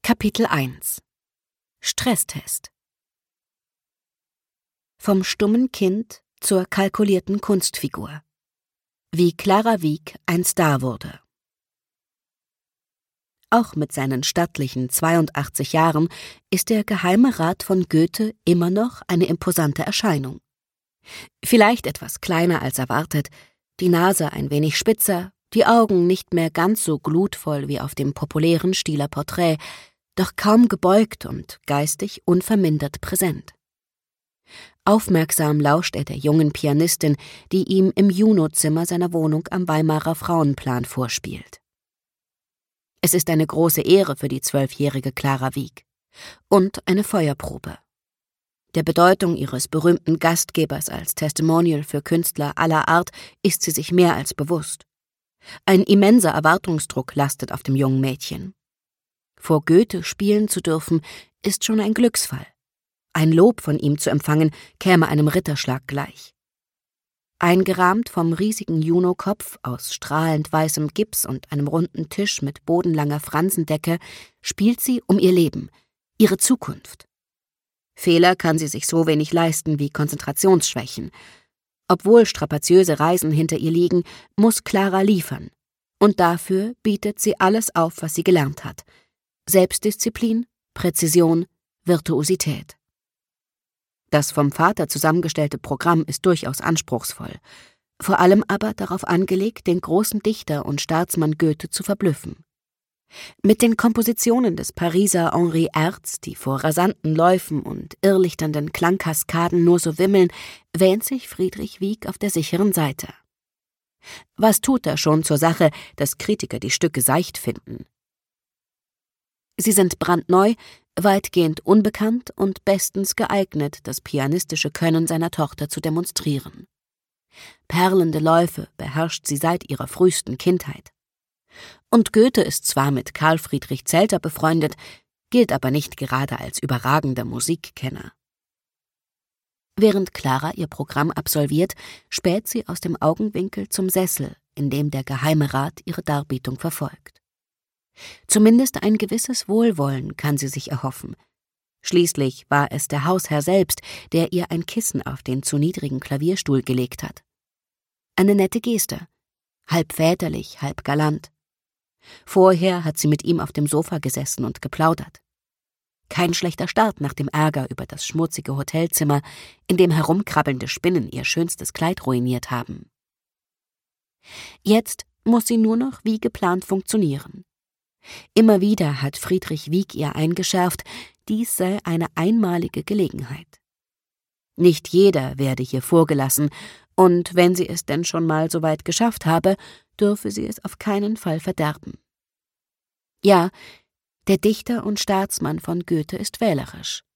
Kapitel 1 Stresstest. Vom stummen Kind zur kalkulierten Kunstfigur. Wie Clara Wieck ein Star wurde. Auch mit seinen stattlichen 82 Jahren ist der Geheime Rat von Goethe immer noch eine imposante Erscheinung. Vielleicht etwas kleiner als erwartet, die Nase ein wenig spitzer, die Augen nicht mehr ganz so glutvoll wie auf dem populären Stieler Porträt, doch kaum gebeugt und geistig unvermindert präsent. Aufmerksam lauscht er der jungen Pianistin, die ihm im Junozimmer seiner Wohnung am Weimarer Frauenplan vorspielt. Es ist eine große Ehre für die 12-jährige Clara Wieck und eine Feuerprobe. Der Bedeutung ihres berühmten Gastgebers als Testimonial für Künstler aller Art ist sie sich mehr als bewusst. Ein immenser Erwartungsdruck lastet auf dem jungen Mädchen. Vor Goethe spielen zu dürfen, ist schon ein Glücksfall. Ein Lob von ihm zu empfangen, käme einem Ritterschlag gleich. Eingerahmt vom riesigen Juno-Kopf aus strahlend weißem Gips und einem runden Tisch mit bodenlanger Fransendecke, spielt sie um ihr Leben, ihre Zukunft. Fehler kann sie sich so wenig leisten wie Konzentrationsschwächen. Obwohl strapaziöse Reisen hinter ihr liegen, muss Clara liefern. Und dafür bietet sie alles auf, was sie gelernt hat. Selbstdisziplin, Präzision, Virtuosität. Das vom Vater zusammengestellte Programm ist durchaus anspruchsvoll, vor allem aber darauf angelegt, den großen Dichter und Staatsmann Goethe zu verblüffen. Mit den Kompositionen des Pariser Henri Herz, die vor rasanten Läufen und irrlichternden Klangkaskaden nur so wimmeln, wähnt sich Friedrich Wieck auf der sicheren Seite. Was tut er schon zur Sache, dass Kritiker die Stücke seicht finden? Sie sind brandneu, weitgehend unbekannt und bestens geeignet, das pianistische Können seiner Tochter zu demonstrieren. Perlende Läufe beherrscht sie seit ihrer frühesten Kindheit. Und Goethe ist zwar mit Karl Friedrich Zelter befreundet, gilt aber nicht gerade als überragender Musikkenner. Während Clara ihr Programm absolviert, späht sie aus dem Augenwinkel zum Sessel, in dem der Geheime Rat ihre Darbietung verfolgt. Zumindest ein gewisses Wohlwollen kann sie sich erhoffen. Schließlich war es der Hausherr selbst, der ihr ein Kissen auf den zu niedrigen Klavierstuhl gelegt hat. Eine nette Geste, halb väterlich, halb galant. Vorher hat sie mit ihm auf dem Sofa gesessen und geplaudert. Kein schlechter Start nach dem Ärger über das schmutzige Hotelzimmer, in dem herumkrabbelnde Spinnen ihr schönstes Kleid ruiniert haben. Jetzt muss sie nur noch wie geplant funktionieren. Immer wieder hat Friedrich Wieck ihr eingeschärft, dies sei eine einmalige Gelegenheit. Nicht jeder werde hier vorgelassen, und wenn sie es denn schon mal so weit geschafft habe, dürfe sie es auf keinen Fall verderben. Ja, der Dichter und Staatsmann von Goethe ist wählerisch.